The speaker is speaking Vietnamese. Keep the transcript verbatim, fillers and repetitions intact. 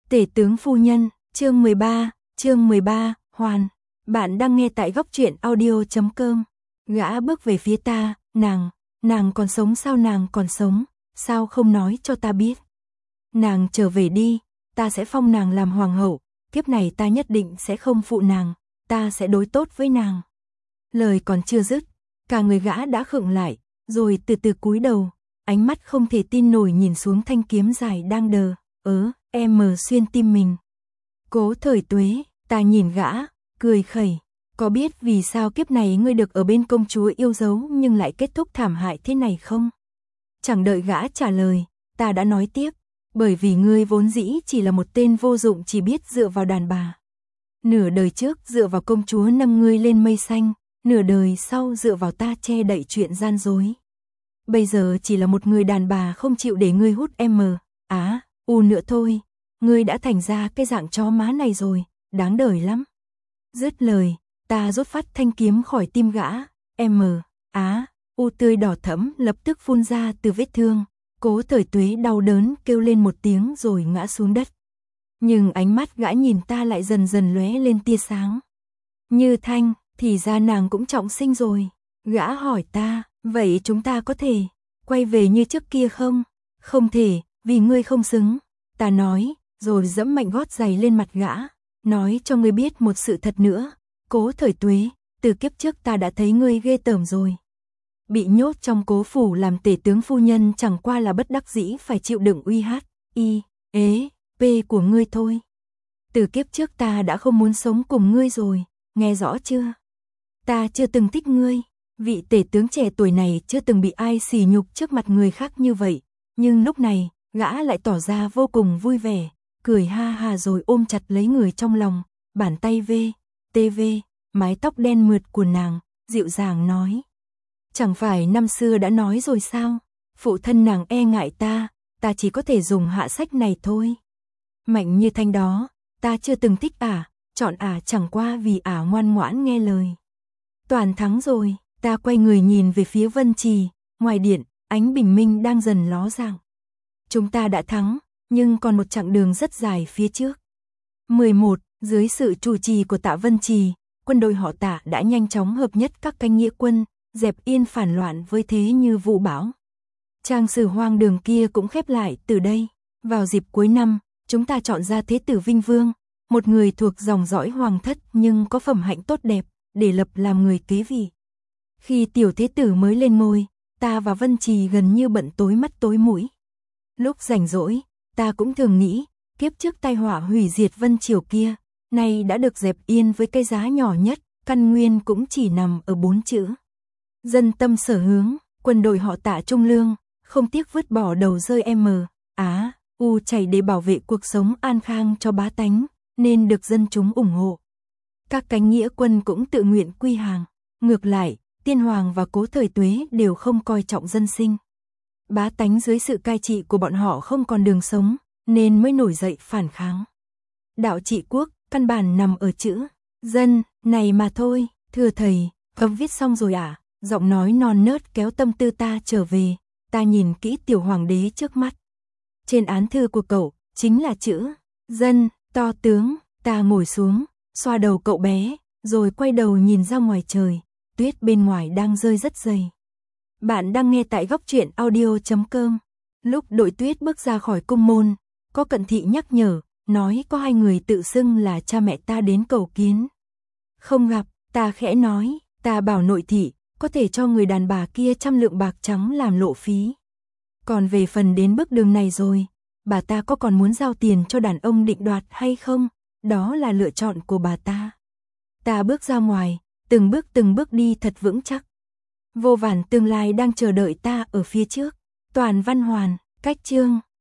Tể tướng phu nhân, chương mười ba, chương mười ba, Hoàn. Bạn đang nghe tại góc truyện audio chấm com. Gã bước về phía ta, nàng, nàng còn sống sao, nàng còn sống, sao không nói cho ta biết. Nàng trở về đi, ta sẽ phong nàng làm hoàng hậu, kiếp này ta nhất định sẽ không phụ nàng, ta sẽ đối tốt với nàng. Lời còn chưa dứt, cả người gã đã khựng lại, rồi từ từ cúi đầu, ánh mắt không thể tin nổi nhìn xuống thanh kiếm dài đang đờ, ớ, em mờ xuyên tim mình. Cố Thời Tuế, ta nhìn gã, cười khẩy, có biết vì sao kiếp này ngươi được ở bên công chúa yêu dấu nhưng lại kết thúc thảm hại thế này không? Chẳng đợi gã trả lời, ta đã nói tiếp, bởi vì ngươi vốn dĩ chỉ là một tên vô dụng chỉ biết dựa vào đàn bà. Nửa đời trước dựa vào công chúa nâng ngươi lên mây xanh, nửa đời sau dựa vào ta che đậy chuyện gian dối. Bây giờ chỉ là một người đàn bà không chịu để ngươi hút em mờ, á, u nữa thôi, ngươi đã thành ra cái dạng chó má này rồi, đáng đời lắm. Dứt lời, ta rút phát thanh kiếm khỏi tim gã, em mờ, á, u tươi đỏ thẫm lập tức phun ra từ vết thương. Cố Thời Tuế đau đớn kêu lên một tiếng rồi ngã xuống đất. Nhưng ánh mắt gã nhìn ta lại dần dần lóe lên tia sáng. Như Thanh, thì ra nàng cũng trọng sinh rồi. Gã hỏi ta, vậy chúng ta có thể quay về như trước kia không? Không thể, vì ngươi không xứng. Ta nói, rồi dẫm mạnh gót giày lên mặt gã. Nói cho ngươi biết một sự thật nữa. Cố Thời Tuế, từ kiếp trước ta đã thấy ngươi ghê tởm rồi. Bị nhốt trong cố phủ làm tể tướng phu nhân chẳng qua là bất đắc dĩ phải chịu đựng uy hát, y, ế, p của ngươi thôi. Từ kiếp trước ta đã không muốn sống cùng ngươi rồi, nghe rõ chưa? Ta chưa từng thích ngươi, vị tể tướng trẻ tuổi này chưa từng bị ai sỉ nhục trước mặt người khác như vậy, nhưng lúc này, gã lại tỏ ra vô cùng vui vẻ, cười ha ha rồi ôm chặt lấy người trong lòng, bàn tay v, tv, mái tóc đen mượt của nàng, dịu dàng nói. Chẳng phải năm xưa đã nói rồi sao, phụ thân nàng e ngại ta, ta chỉ có thể dùng hạ sách này thôi. Mạnh Như Thanh đó, ta chưa từng thích ả, chọn ả chẳng qua vì ả ngoan ngoãn nghe lời. Toàn thắng rồi, ta quay người nhìn về phía Vân Trì, ngoài điện, ánh bình minh đang dần ló dạng. Chúng ta đã thắng, nhưng còn một chặng đường rất dài phía trước. mười một, dưới sự chủ trì của Tạ Vân Trì, quân đội họ Tạ đã nhanh chóng hợp nhất các canh nghĩa quân, dẹp yên phản loạn với thế như vụ bão. Trang sử hoang đường kia cũng khép lại từ đây. Vào dịp cuối năm, chúng ta chọn ra Thế tử Vinh Vương, một người thuộc dòng dõi hoàng thất nhưng có phẩm hạnh tốt đẹp, để lập làm người kế vị. Khi tiểu thế tử mới lên ngôi, ta và Vân Trì gần như bận tối mắt tối mũi. Lúc rảnh rỗi, ta cũng thường nghĩ, kiếp trước tai họa hủy diệt Vân Triều kia, nay đã được dẹp yên với cái giá nhỏ nhất, căn nguyên cũng chỉ nằm ở bốn chữ. Dân tâm sở hướng, quân đội họ Tạ trung lương, không tiếc vứt bỏ đầu rơi m, á, u chảy để bảo vệ cuộc sống an khang cho bá tánh, nên được dân chúng ủng hộ. Các cánh nghĩa quân cũng tự nguyện quy hàng. Ngược lại, Tiên Hoàng và Cố Thời Tuế đều không coi trọng dân sinh. Bá tánh dưới sự cai trị của bọn họ không còn đường sống, nên mới nổi dậy phản kháng. Đạo trị quốc, căn bản nằm ở chữ dân này mà thôi. Thưa thầy, cấm viết xong rồi à? Giọng nói non nớt kéo tâm tư ta trở về, ta nhìn kỹ tiểu hoàng đế trước mắt. Trên án thư của cậu, chính là chữ dân, to tướng. Ta ngồi xuống, xoa đầu cậu bé, rồi quay đầu nhìn ra ngoài trời, tuyết bên ngoài đang rơi rất dày. Bạn đang nghe tại góc truyện audio chấm com. Lúc đội tuyết bước ra khỏi cung môn, có cận thị nhắc nhở, nói có hai người tự xưng là cha mẹ ta đến cầu kiến. Không gặp, ta khẽ nói, ta bảo nội thị, có thể cho người đàn bà kia trăm lượng bạc trắng làm lộ phí. Còn về phần đến bước đường này rồi, bà ta có còn muốn giao tiền cho đàn ông định đoạt hay không, đó là lựa chọn của bà ta. Ta bước ra ngoài, từng bước từng bước đi thật vững chắc. Vô vàn tương lai đang chờ đợi ta ở phía trước. Toàn Văn Hoàn, cách chương